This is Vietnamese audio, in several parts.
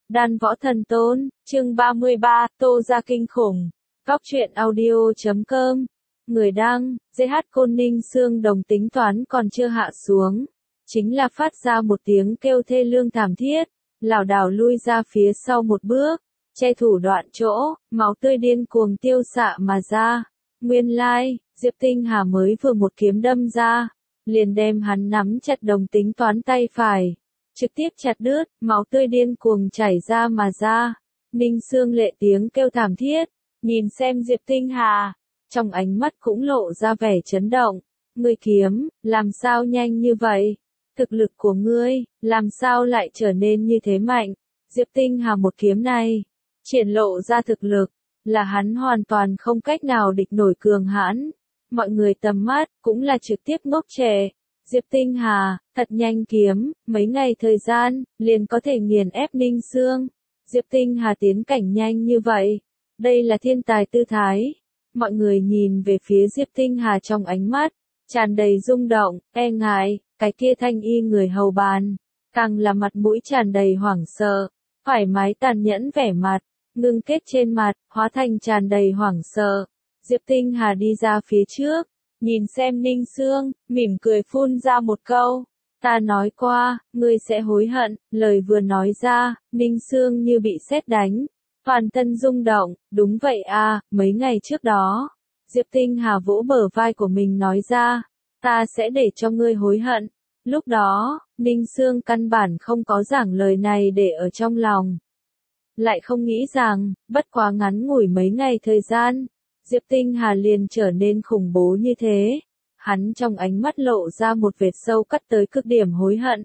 Đan Võ Thần Tôn, chương 33, Tô Gia kinh khủng. Góc truyện audio.com. Người đăng, GH Côn Ninh Xương Đồng tính toán còn chưa hạ xuống. Chính là phát ra một tiếng kêu thê lương thảm thiết, lảo đảo lui ra phía sau một bước, che thủ đoạn chỗ, máu tươi điên cuồng tiêu xạ mà ra. Nguyên lai, Diệp Tinh Hà mới vừa một kiếm đâm ra, liền đem hắn nắm chặt đồng tính toán tay phải, trực tiếp chặt đứt, máu tươi điên cuồng chảy ra mà ra. Ninh Xương lệ tiếng kêu thảm thiết, nhìn xem Diệp Tinh Hà, trong ánh mắt cũng lộ ra vẻ chấn động. Ngươi kiếm, làm sao nhanh như vậy? Thực lực của ngươi, làm sao lại trở nên như thế mạnh? Diệp Tinh Hà một kiếm này, triển lộ ra thực lực, là hắn hoàn toàn không cách nào địch nổi cường hãn. Mọi người tầm mắt, cũng là trực tiếp ngốc trệ. Diệp Tinh Hà, thật nhanh kiếm, mấy ngày thời gian, liền có thể nghiền ép Ninh Xương. Diệp Tinh Hà tiến cảnh nhanh như vậy, đây là thiên tài tư thái. Mọi người nhìn về phía Diệp Tinh Hà trong ánh mắt, tràn đầy rung động, e ngại, cái kia thanh y người hầu bàn, càng là mặt mũi tràn đầy hoảng sợ, thoải mái tàn nhẫn vẻ mặt, ngưng kết trên mặt, hóa thành tràn đầy hoảng sợ. Diệp Tinh Hà đi ra phía trước, nhìn xem Ninh Xương, mỉm cười phun ra một câu. Ta nói qua, ngươi sẽ hối hận, lời vừa nói ra, Ninh Xương như bị sét đánh. Toàn thân rung động, đúng vậy à, mấy ngày trước đó. Diệp Tinh Hà vỗ bờ vai của mình nói ra, ta sẽ để cho ngươi hối hận. Lúc đó, Ninh Xương căn bản không có giảng lời này để ở trong lòng. Lại không nghĩ rằng, bất quá ngắn ngủi mấy ngày thời gian, Diệp Tinh Hà liền trở nên khủng bố như thế. Hắn trong ánh mắt lộ ra một vệt sâu cắt tới cực điểm hối hận.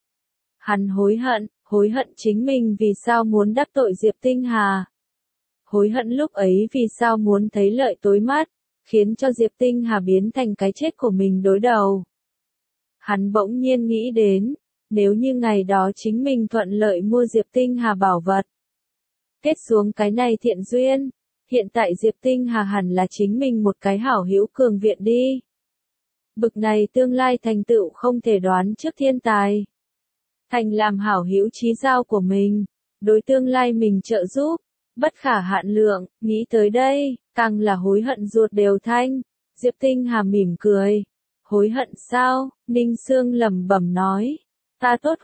Hắn hối hận chính mình vì sao muốn đắc tội Diệp Tinh Hà. Hối hận lúc ấy vì sao muốn thấy lợi tối mắt, khiến cho Diệp Tinh Hà biến thành cái chết của mình đối đầu. Hắn bỗng nhiên nghĩ đến, nếu như ngày đó chính mình thuận lợi mua Diệp Tinh Hà bảo vật, kết xuống cái này thiện duyên, hiện tại Diệp Tinh Hà hẳn là chính mình một cái hảo hữu cường viện đi. Bực này tương lai thành tựu không thể đoán trước thiên tài. Thành làm hảo hữu chí giao của mình, đối tương lai mình trợ giúp, bất khả hạn lượng, nghĩ tới đây, càng là hối hận ruột đều thanh. Diệp Tinh Hà mỉm cười. Hối hận sao? Ninh Xương lẩm bẩm nói. Ta tốt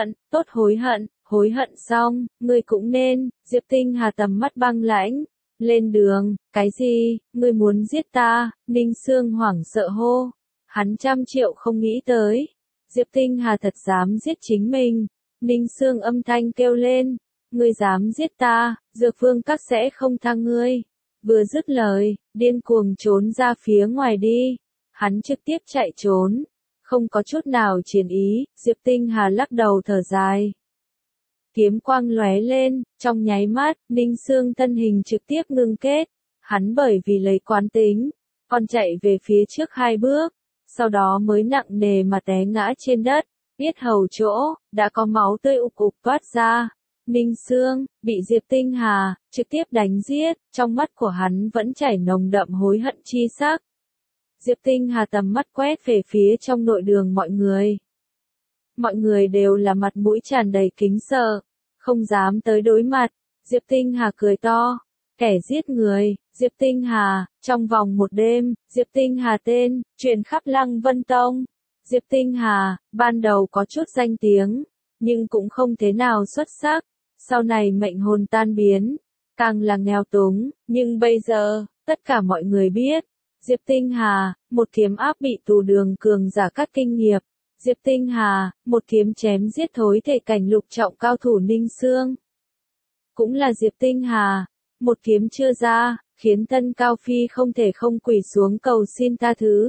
hối hận xong, ngươi cũng nên. Diệp Tinh Hà tầm mắt băng lãnh. Lên đường, cái gì, ngươi muốn giết ta? Ninh Xương hoảng sợ hô. Hắn 100.000.000 không nghĩ tới. Diệp Tinh Hà thật dám giết chính mình. Ninh Xương âm thanh kêu lên. Ngươi dám giết ta, Dược Vương các sẽ không tha ngươi. Vừa dứt lời, điên cuồng trốn ra phía ngoài đi. Hắn trực tiếp chạy trốn. Không có chút nào chiến ý, Diệp Tinh Hà lắc đầu thở dài. Kiếm quang lóe lên, trong nháy mắt, Ninh Xương thân hình trực tiếp ngưng kết. Hắn bởi vì lấy quán tính, còn chạy về phía trước 2 bước. Sau đó mới nặng nề mà té ngã trên đất, yết hầu chỗ, đã có máu tươi ục ục toát ra. Ninh Xương, bị Diệp Tinh Hà, trực tiếp đánh giết, trong mắt của hắn vẫn chảy nồng đậm hối hận chi sắc. Diệp Tinh Hà tầm mắt quét về phía trong nội đường mọi người. Mọi người đều là mặt mũi tràn đầy kính sợ, không dám tới đối mặt. Diệp Tinh Hà cười to. Kẻ giết người, Diệp Tinh Hà, trong vòng một đêm, Diệp Tinh Hà tên, truyền khắp Lăng Vân Tông. Diệp Tinh Hà, ban đầu có chút danh tiếng, nhưng cũng không thế nào xuất sắc, sau này mệnh hồn tan biến, càng là nghèo túng, nhưng bây giờ, tất cả mọi người biết, Diệp Tinh Hà, một kiếm áp bị tù đường cường giả các kinh nghiệp. Diệp Tinh Hà, một kiếm chém giết thối thể cảnh lục trọng cao thủ Ninh Xương. Cũng là Diệp Tinh Hà. Một kiếm chưa ra, khiến Tân Cao Phi không thể không quỳ xuống cầu xin tha thứ.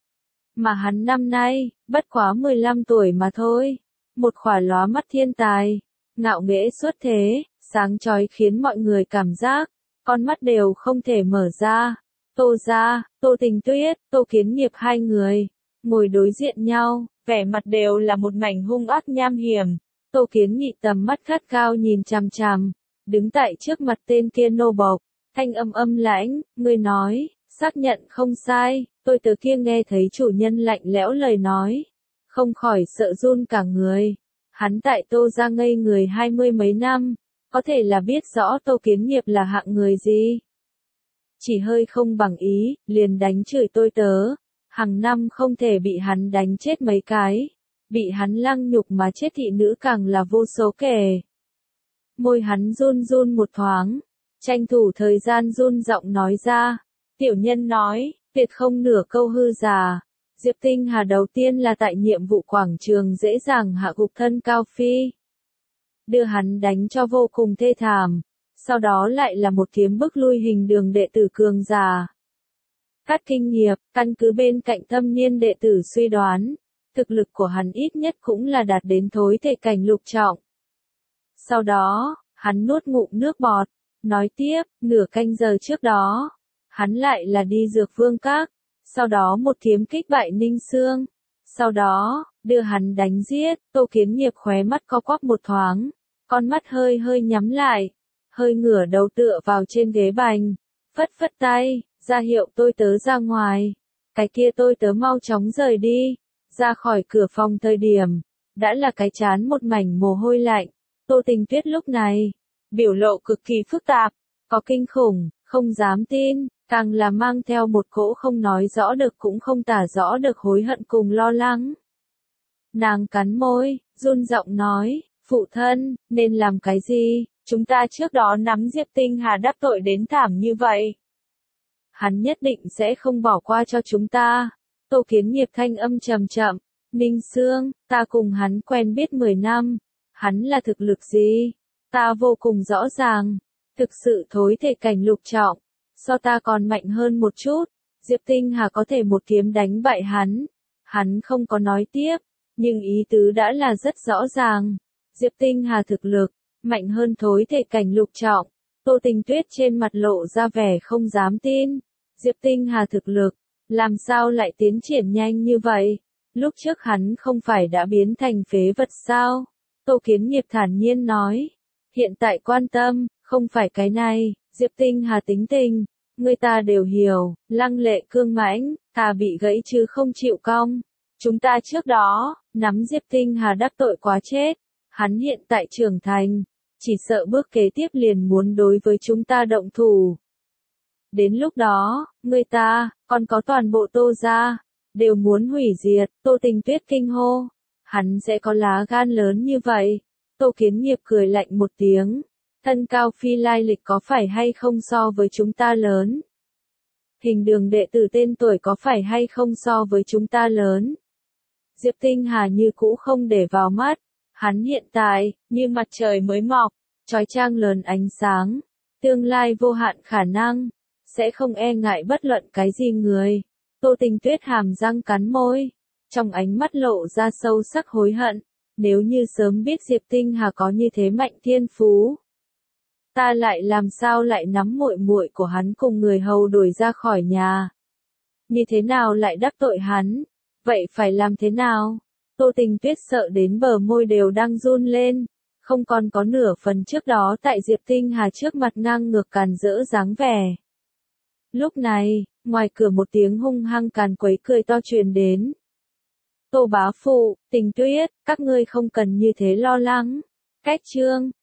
Mà hắn năm nay, bất quá 15 tuổi mà thôi. Một khỏa lóa mắt thiên tài, ngạo nghễ xuất thế, sáng chói khiến mọi người cảm giác, con mắt đều không thể mở ra. Tô Gia, Tô Tình Tuyết, Tô Kiến Nghiệp hai người, ngồi đối diện nhau, vẻ mặt đều là một mảnh hung ác nham hiểm. Tô Kiến Nghị tầm mắt khát khao nhìn chằm chằm. Đứng tại trước mặt tên kia nô bộc, thanh âm âm lãnh, ngươi nói, xác nhận không sai, tôi từ kia nghe thấy chủ nhân lạnh lẽo lời nói, không khỏi sợ run cả người. Hắn tại Tô Gia ngây người 20 mấy năm, có thể là biết rõ Tô Kiến Nghiệp là hạng người gì. Chỉ hơi không bằng ý, liền đánh chửi tôi tớ, hàng năm không thể bị hắn đánh chết mấy cái, bị hắn lăng nhục mà chết thị nữ càng là vô số kể. Môi hắn run run một thoáng, tranh thủ thời gian run giọng nói ra, tiểu nhân nói, tuyệt không nửa câu hư giả. Diệp Tinh Hà đầu tiên là tại nhiệm vụ quảng trường dễ dàng hạ gục thân Cao Phi, đưa hắn đánh cho vô cùng thê thảm, sau đó lại là một kiếm bức lui hình đường đệ tử cường giả. Cát Kinh Nghiệp, căn cứ bên cạnh thâm niên đệ tử suy đoán, thực lực của hắn ít nhất cũng là đạt đến thối thể cảnh lục trọng. Sau đó, hắn nuốt ngụm nước bọt, nói tiếp, nửa canh giờ trước đó, hắn lại là đi Dược Vương Các, sau đó một kiếm kích bại Ninh Xương, sau đó, đưa hắn đánh giết. Tô Kiến Nghiệp khóe mắt co quắp một thoáng, con mắt hơi hơi nhắm lại, hơi ngửa đầu tựa vào trên ghế bành, phất phất tay, ra hiệu tôi tớ ra ngoài, cái kia tôi tớ mau chóng rời đi. Ra khỏi cửa phòng thời điểm, đã là cái chán một mảnh mồ hôi lạnh. Tô Tình Tuyết lúc này, biểu lộ cực kỳ phức tạp, có kinh khủng, không dám tin, càng là mang theo một cỗ không nói rõ được cũng không tả rõ được hối hận cùng lo lắng. Nàng cắn môi, run giọng nói, phụ thân, nên làm cái gì, chúng ta trước đó nắm Diệp Tinh Hà đắc tội đến thảm như vậy. Hắn nhất định sẽ không bỏ qua cho chúng ta. Tô Kiến Nghiệp thanh âm trầm chậm, Ninh Xương, ta cùng hắn quen biết 10 năm, hắn là thực lực gì? Ta vô cùng rõ ràng, thực sự thối thể cảnh lục trọng, so ta còn mạnh hơn một chút, Diệp Tinh Hà có thể một kiếm đánh bại hắn. Hắn không có nói tiếp, nhưng ý tứ đã là rất rõ ràng, Diệp Tinh Hà thực lực, mạnh hơn thối thể cảnh lục trọng. Tô Tình Tuyết trên mặt lộ ra vẻ không dám tin, Diệp Tinh Hà thực lực, làm sao lại tiến triển nhanh như vậy? Lúc trước hắn không phải đã biến thành phế vật sao? Tô Kiến Nghiệp thản nhiên nói. Hiện tại quan tâm, không phải cái này, Diệp Tinh Hà tính tình, người ta đều hiểu, lăng lệ cương mãnh, thà bị gãy chứ không chịu cong. Chúng ta trước đó, nắm Diệp Tinh Hà đắc tội quá chết, hắn hiện tại trưởng thành, chỉ sợ bước kế tiếp liền muốn đối với chúng ta động thủ. Đến lúc đó, người ta, còn có toàn bộ Tô gia, đều muốn hủy diệt. Tô Tình Tuyết kinh hô, hắn sẽ có lá gan lớn như vậy. Tô Kiến Nghiệp cười lạnh một tiếng, thân Cao Phi lai lịch có phải hay không so với chúng ta lớn? Hình đường đệ tử tên tuổi có phải hay không so với chúng ta lớn? Diệp Tinh Hà như cũ không để vào mắt, hắn hiện tại, như mặt trời mới mọc, chói chang lớn ánh sáng, tương lai vô hạn khả năng, sẽ không e ngại bất luận cái gì người. Tô Tình Tuyết hàm răng cắn môi, trong ánh mắt lộ ra sâu sắc hối hận, nếu như sớm biết Diệp Tinh Hà có như thế mạnh thiên phú, ta lại làm sao lại nắm muội muội của hắn cùng người hầu đuổi ra khỏi nhà. Như thế nào lại đắc tội hắn? Vậy phải làm thế nào? Tô Tình Tuyết sợ đến bờ môi đều đang run lên, không còn có nửa phần trước đó tại Diệp Tinh Hà trước mặt ngang ngược càn rỡ dáng vẻ. Lúc này, ngoài cửa một tiếng hung hăng càn quấy cười to truyền đến. Tô bá phụ, Tình Tuyết, các ngươi không cần như thế lo lắng. Cách chương